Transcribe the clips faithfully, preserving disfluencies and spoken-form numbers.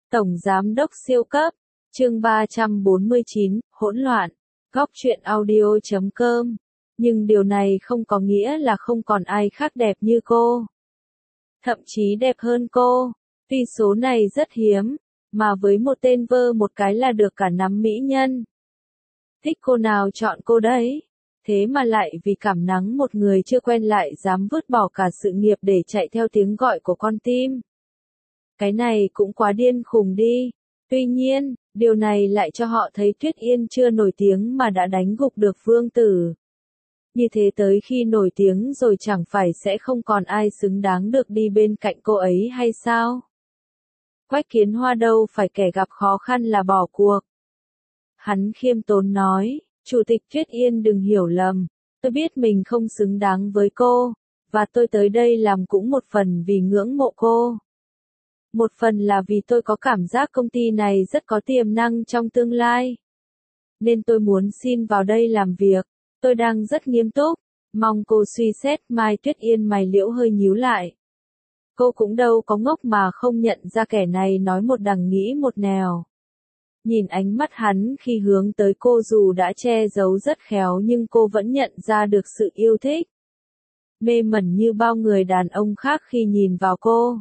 Tổng Giám đốc siêu cấp, chương ba trăm bốn mươi chín, hỗn loạn, góc truyện audio chấm com. Nhưng điều này không có nghĩa là không còn ai khác đẹp như cô. Thậm chí đẹp hơn cô, tuy số này rất hiếm, mà với một tên vơ một cái là được cả nắm mỹ nhân. Thích cô nào chọn cô đấy, thế mà lại vì cảm nắng một người chưa quen lại dám vứt bỏ cả sự nghiệp để chạy theo tiếng gọi của con tim. Cái này cũng quá điên khùng đi. Tuy nhiên, điều này lại cho họ thấy Tuyết Yên chưa nổi tiếng mà đã đánh gục được Vương Tử. Như thế tới khi nổi tiếng rồi chẳng phải sẽ không còn ai xứng đáng được đi bên cạnh cô ấy hay sao? Quách Kiến Hoa đâu phải kẻ gặp khó khăn là bỏ cuộc. Hắn khiêm tốn nói, Chủ tịch Tuyết Yên đừng hiểu lầm, tôi biết mình không xứng đáng với cô, và tôi tới đây làm cũng một phần vì ngưỡng mộ cô. Một phần là vì tôi có cảm giác công ty này rất có tiềm năng trong tương lai. Nên tôi muốn xin vào đây làm việc, tôi đang rất nghiêm túc, mong cô suy xét. Mai Tuyết Yên mày liễu hơi nhíu lại. Cô cũng đâu có ngốc mà không nhận ra kẻ này nói một đằng nghĩ một nẻo. Nhìn ánh mắt hắn khi hướng tới cô dù đã che giấu rất khéo nhưng cô vẫn nhận ra được sự yêu thích. Mê mẩn như bao người đàn ông khác khi nhìn vào cô.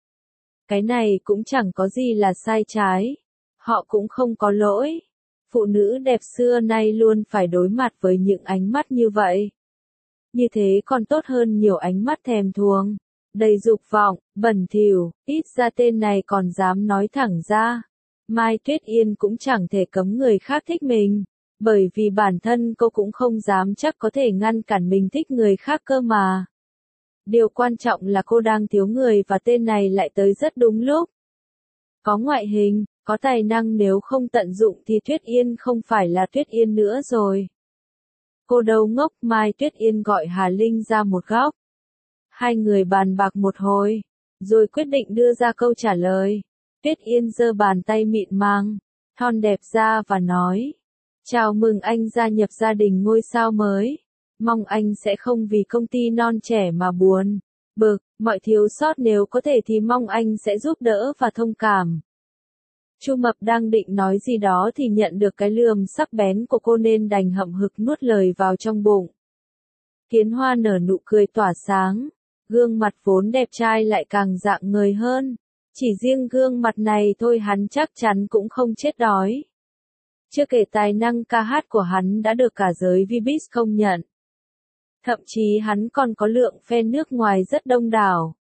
Cái này cũng chẳng có gì là sai trái. Họ cũng không có lỗi. Phụ nữ đẹp xưa nay luôn phải đối mặt với những ánh mắt như vậy. Như thế còn tốt hơn nhiều ánh mắt thèm thuồng, đầy dục vọng, bẩn thỉu, ít ra tên này còn dám nói thẳng ra. Mai Tuyết Yên cũng chẳng thể cấm người khác thích mình, bởi vì bản thân cô cũng không dám chắc có thể ngăn cản mình thích người khác cơ mà. Điều quan trọng là cô đang thiếu người và tên này lại tới rất đúng lúc. Có ngoại hình, có tài năng, nếu không tận dụng thì Tuyết Yên không phải là Tuyết Yên nữa rồi. Cô đâu ngốc. Mai Tuyết Yên gọi Hà Linh ra một góc. Hai người bàn bạc một hồi, rồi quyết định đưa ra câu trả lời. Tuyết Yên giơ bàn tay mịn màng, thon đẹp ra và nói, chào mừng anh gia nhập gia đình ngôi sao mới. Mong anh sẽ không vì công ty non trẻ mà buồn, bực, mọi thiếu sót nếu có thể thì mong anh sẽ giúp đỡ và thông cảm. Chu Mập đang định nói gì đó thì nhận được cái lườm sắc bén của cô nên đành hậm hực nuốt lời vào trong bụng. Kiến Hoa nở nụ cười tỏa sáng, gương mặt vốn đẹp trai lại càng rạng ngời hơn. Chỉ riêng gương mặt này thôi hắn chắc chắn cũng không chết đói. Chưa kể tài năng ca hát của hắn đã được cả giới Vbiz công nhận. Thậm chí hắn còn có lượng fan nước ngoài rất đông đảo.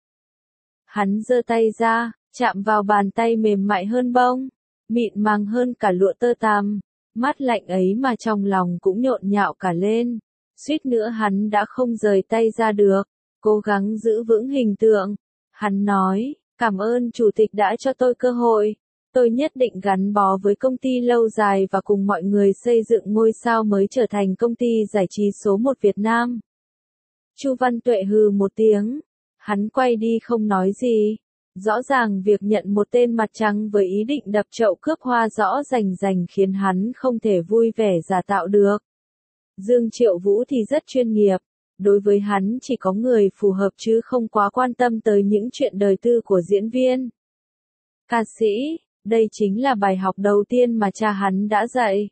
Hắn giơ tay ra, chạm vào bàn tay mềm mại hơn bông, mịn màng hơn cả lụa tơ tằm, mát lạnh ấy mà trong lòng cũng nhộn nhạo cả lên. Suýt nữa hắn đã không rời tay ra được, cố gắng giữ vững hình tượng. Hắn nói, cảm ơn Chủ tịch đã cho tôi cơ hội. Tôi nhất định gắn bó với công ty lâu dài và cùng mọi người xây dựng ngôi sao mới trở thành công ty giải trí số một Việt Nam. Chu Văn Tuệ hừ một tiếng. Hắn quay đi không nói gì. Rõ ràng việc nhận một tên mặt trắng với ý định đập chậu cướp hoa rõ rành rành khiến hắn không thể vui vẻ giả tạo được. Dương Triệu Vũ thì rất chuyên nghiệp. Đối với hắn chỉ có người phù hợp chứ không quá quan tâm tới những chuyện đời tư của diễn viên. Ca sĩ, đây chính là bài học đầu tiên mà cha hắn đã dạy.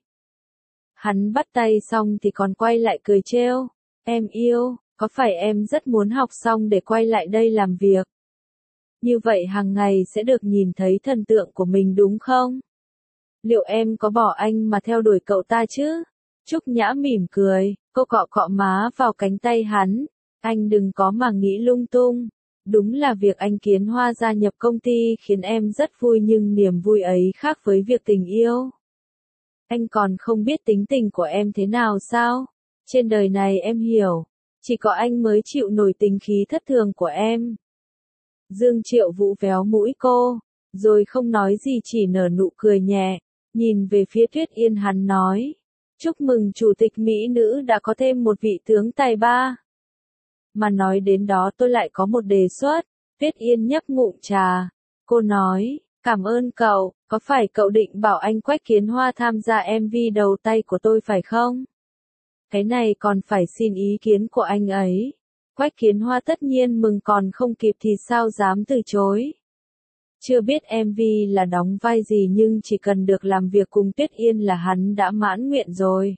Hắn bắt tay xong thì còn quay lại cười trêu. Em yêu, có phải em rất muốn học xong để quay lại đây làm việc? Như vậy hàng ngày sẽ được nhìn thấy thần tượng của mình đúng không? Liệu em có bỏ anh mà theo đuổi cậu ta chứ? Trúc Nhã mỉm cười, cô cọ cọ má vào cánh tay hắn. Anh đừng có mà nghĩ lung tung. Đúng là việc anh Kiến Hoa gia nhập công ty khiến em rất vui nhưng niềm vui ấy khác với việc tình yêu. Anh còn không biết tính tình của em thế nào sao? Trên đời này em hiểu, chỉ có anh mới chịu nổi tính khí thất thường của em. Dương Triệu Vũ véo mũi cô, rồi không nói gì chỉ nở nụ cười nhẹ, nhìn về phía Tuyết Yên hắn nói. Chúc mừng Chủ tịch Mỹ nữ đã có thêm một vị tướng tài ba. Mà nói đến đó tôi lại có một đề xuất. Tuyết Yên nhấp ngụm trà. Cô nói, cảm ơn cậu, có phải cậu định bảo anh Quách Kiến Hoa tham gia em vê đầu tay của tôi phải không? Cái này còn phải xin ý kiến của anh ấy. Quách Kiến Hoa tất nhiên mừng còn không kịp thì sao dám từ chối. Chưa biết em vê là đóng vai gì nhưng chỉ cần được làm việc cùng Tuyết Yên là hắn đã mãn nguyện rồi.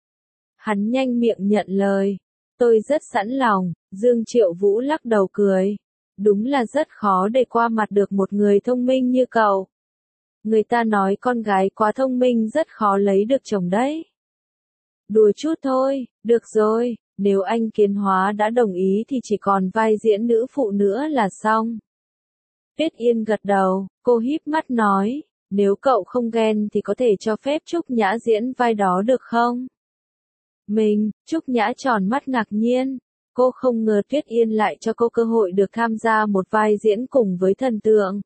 Hắn nhanh miệng nhận lời. Tôi rất sẵn lòng, Dương Triệu Vũ lắc đầu cười. Đúng là rất khó để qua mặt được một người thông minh như cậu. Người ta nói con gái quá thông minh rất khó lấy được chồng đấy. Đùa chút thôi, được rồi, nếu anh Kiến Hóa đã đồng ý thì chỉ còn vai diễn nữ phụ nữa là xong. Tuyết Yên gật đầu, cô híp mắt nói, nếu cậu không ghen thì có thể cho phép Trúc Nhã diễn vai đó được không? Mình, Trúc Nhã tròn mắt ngạc nhiên, cô không ngờ Tuyết Yên lại cho cô cơ hội được tham gia một vai diễn cùng với thần tượng.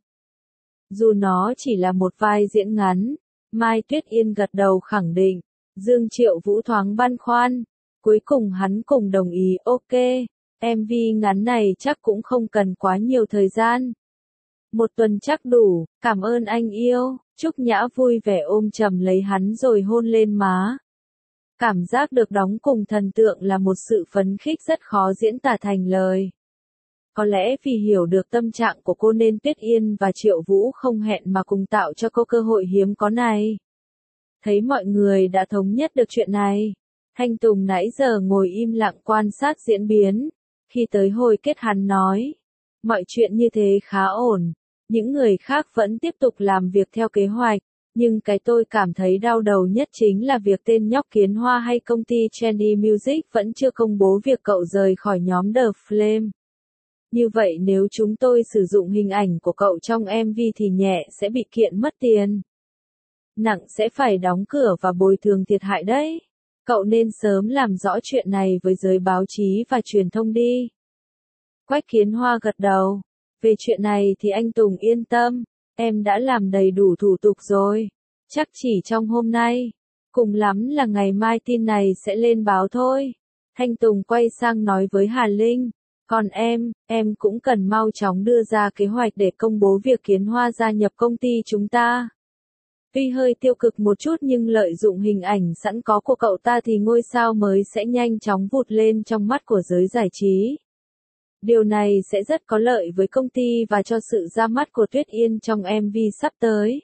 Dù nó chỉ là một vai diễn ngắn, Mai Tuyết Yên gật đầu khẳng định, Dương Triệu Vũ thoáng băn khoăn, cuối cùng hắn cùng đồng ý ok, em vê ngắn này chắc cũng không cần quá nhiều thời gian. Một tuần chắc đủ, cảm ơn anh yêu, Trúc Nhã vui vẻ ôm chầm lấy hắn rồi hôn lên má. Cảm giác được đóng cùng thần tượng là một sự phấn khích rất khó diễn tả thành lời. Có lẽ vì hiểu được tâm trạng của cô nên Tuyết Yên và Triệu Vũ không hẹn mà cùng tạo cho cô cơ hội hiếm có này. Thấy mọi người đã thống nhất được chuyện này, Thanh Tùng nãy giờ ngồi im lặng quan sát diễn biến. Khi tới hồi kết hắn nói, mọi chuyện như thế khá ổn, những người khác vẫn tiếp tục làm việc theo kế hoạch. Nhưng cái tôi cảm thấy đau đầu nhất chính là việc tên nhóc Kiến Hoa hay công ty Trendy Music vẫn chưa công bố việc cậu rời khỏi nhóm The Flame. Như vậy nếu chúng tôi sử dụng hình ảnh của cậu trong em vê thì nhẹ sẽ bị kiện mất tiền. Nặng sẽ phải đóng cửa và bồi thường thiệt hại đấy. Cậu nên sớm làm rõ chuyện này với giới báo chí và truyền thông đi. Quách Kiến Hoa gật đầu. Về chuyện này thì anh Tùng yên tâm. Em đã làm đầy đủ thủ tục rồi. Chắc chỉ trong hôm nay. Cùng lắm là ngày mai tin này sẽ lên báo thôi. Thanh Tùng quay sang nói với Hà Linh. Còn em, em cũng cần mau chóng đưa ra kế hoạch để công bố việc Kiến Hoa gia nhập công ty chúng ta. Tuy hơi tiêu cực một chút nhưng lợi dụng hình ảnh sẵn có của cậu ta thì ngôi sao mới sẽ nhanh chóng vụt lên trong mắt của giới giải trí. Điều này sẽ rất có lợi với công ty và cho sự ra mắt của Tuyết Yên trong em vê sắp tới.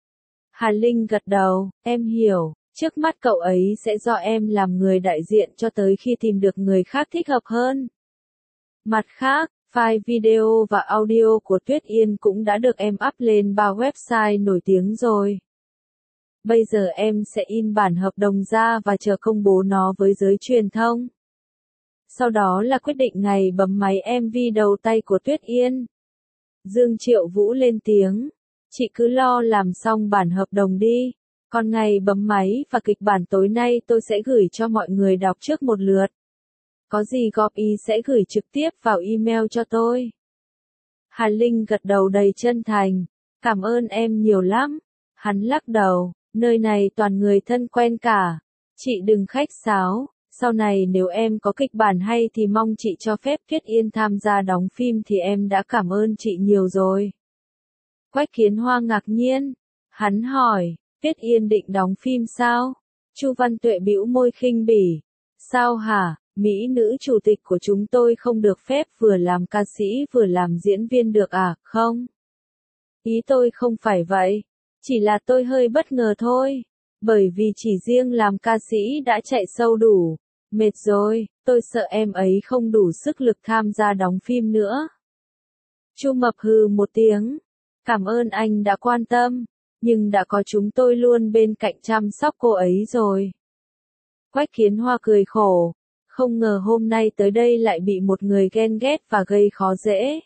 Hà Linh gật đầu, em hiểu, trước mắt cậu ấy sẽ do em làm người đại diện cho tới khi tìm được người khác thích hợp hơn. Mặt khác, file video và audio của Tuyết Yên cũng đã được em up lên ba website nổi tiếng rồi. Bây giờ em sẽ in bản hợp đồng ra và chờ công bố nó với giới truyền thông. Sau đó là quyết định ngày bấm máy em vê đầu tay của Tuyết Yên. Dương Triệu Vũ lên tiếng. Chị cứ lo làm xong bản hợp đồng đi. Còn ngày bấm máy và kịch bản tối nay tôi sẽ gửi cho mọi người đọc trước một lượt. Có gì góp ý sẽ gửi trực tiếp vào email cho tôi. Hà Linh gật đầu đầy chân thành. Cảm ơn em nhiều lắm. Hắn lắc đầu. Nơi này toàn người thân quen cả. Chị đừng khách sáo. Sau này nếu em có kịch bản hay thì mong chị cho phép Tuyết Yên tham gia đóng phim thì em đã cảm ơn chị nhiều rồi. Quách Kiến Hoa ngạc nhiên. Hắn hỏi, Tuyết Yên định đóng phim sao? Chu Văn Tuệ bĩu môi khinh bỉ. Sao hả, mỹ nữ chủ tịch của chúng tôi không được phép vừa làm ca sĩ vừa làm diễn viên được à, không? Ý tôi không phải vậy. Chỉ là tôi hơi bất ngờ thôi. Bởi vì chỉ riêng làm ca sĩ đã chạy sâu đủ. Mệt rồi, tôi sợ em ấy không đủ sức lực tham gia đóng phim nữa. Chu Mập hừ một tiếng. Cảm ơn anh đã quan tâm. Nhưng đã có chúng tôi luôn bên cạnh chăm sóc cô ấy rồi. Quách Kiến Hoa cười khổ. Không ngờ hôm nay tới đây lại bị một người ghen ghét và gây khó dễ.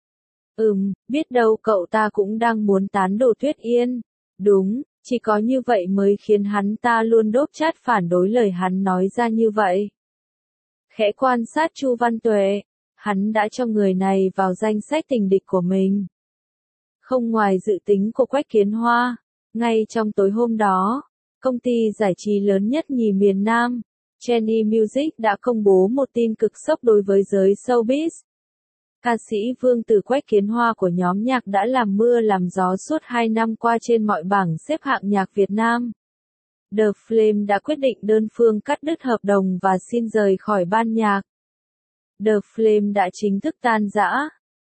Ừm, biết đâu cậu ta cũng đang muốn tán đổ Tuyết Yên. Đúng, chỉ có như vậy mới khiến hắn ta luôn đốp chát phản đối lời hắn nói ra như vậy. Khẽ quan sát Chu Văn Tuệ, hắn đã cho người này vào danh sách tình địch của mình. Không ngoài dự tính của Quách Kiến Hoa, ngay trong tối hôm đó, công ty giải trí lớn nhất nhì miền Nam, Trendy Music đã công bố một tin cực sốc đối với giới showbiz. Ca sĩ Vương Tử Quách Kiến Hoa của nhóm nhạc đã làm mưa làm gió suốt hai năm qua trên mọi bảng xếp hạng nhạc Việt Nam. The Flame đã quyết định đơn phương cắt đứt hợp đồng và xin rời khỏi ban nhạc. The Flame đã chính thức tan rã.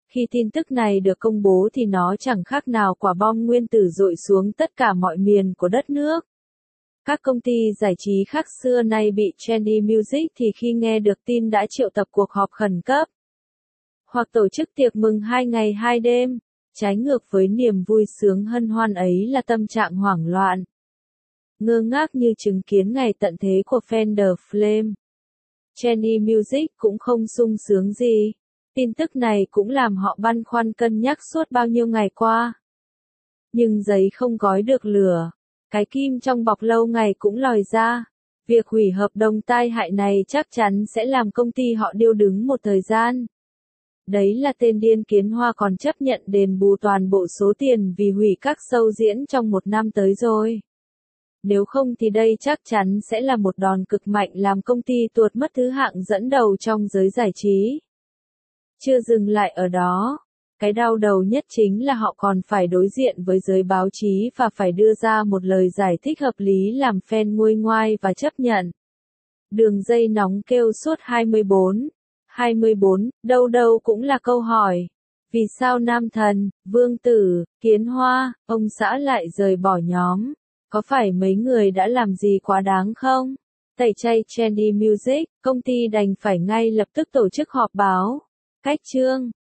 Khi tin tức này được công bố thì nó chẳng khác nào quả bom nguyên tử dội xuống tất cả mọi miền của đất nước. Các công ty giải trí khác xưa nay bị trendy music thì khi nghe được tin đã triệu tập cuộc họp khẩn cấp, hoặc tổ chức tiệc mừng hai ngày hai đêm. Trái ngược với niềm vui sướng hân hoan ấy là tâm trạng hoảng loạn, ngơ ngác như chứng kiến ngày tận thế của Fender Flame. Trendy Music cũng không sung sướng gì. Tin tức này cũng làm họ băn khoăn cân nhắc suốt bao nhiêu ngày qua. Nhưng giấy không gói được lửa, cái kim trong bọc lâu ngày cũng lòi ra. Việc hủy hợp đồng tai hại này chắc chắn sẽ làm công ty họ điêu đứng một thời gian. Đấy là tên điên Kiến Hoa còn chấp nhận đền bù toàn bộ số tiền vì hủy các show diễn trong một năm tới rồi. Nếu không thì đây chắc chắn sẽ là một đòn cực mạnh làm công ty tuột mất thứ hạng dẫn đầu trong giới giải trí. Chưa dừng lại ở đó, cái đau đầu nhất chính là họ còn phải đối diện với giới báo chí và phải đưa ra một lời giải thích hợp lý làm fan nguôi ngoai và chấp nhận. Đường dây nóng kêu suốt hai mươi bốn, hai mươi bốn, đâu đâu cũng là câu hỏi. Vì sao Nam Thần, Vương Tử, Kiến Hoa, ông xã lại rời bỏ nhóm? Có phải mấy người đã làm gì quá đáng không? Tẩy chay Trendy Music, công ty đành phải ngay lập tức tổ chức họp báo. Cách chương